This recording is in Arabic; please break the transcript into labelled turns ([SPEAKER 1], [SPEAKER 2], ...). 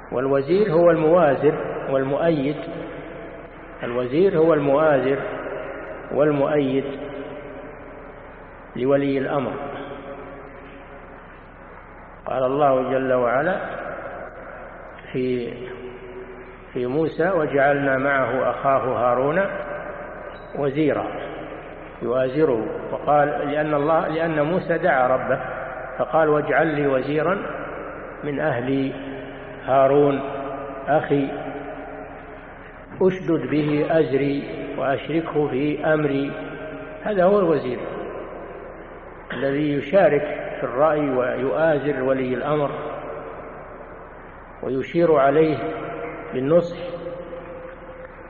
[SPEAKER 1] والوزير هو الموازر والمؤيد. الوزير هو المؤازر والمؤيد لولي الأمر. قال الله جل وعلا في موسى: وجعلنا معه أخاه هارون وزيرا يؤازره. وقال لأن موسى دعا ربه فقال: واجعل لي وزيرا من أهلي هارون أخي أشدد به أزري وأشركه في أمري. هذا هو الوزير الذي يشارك في الرأي ويؤازر ولي الأمر ويشير عليه بالنصح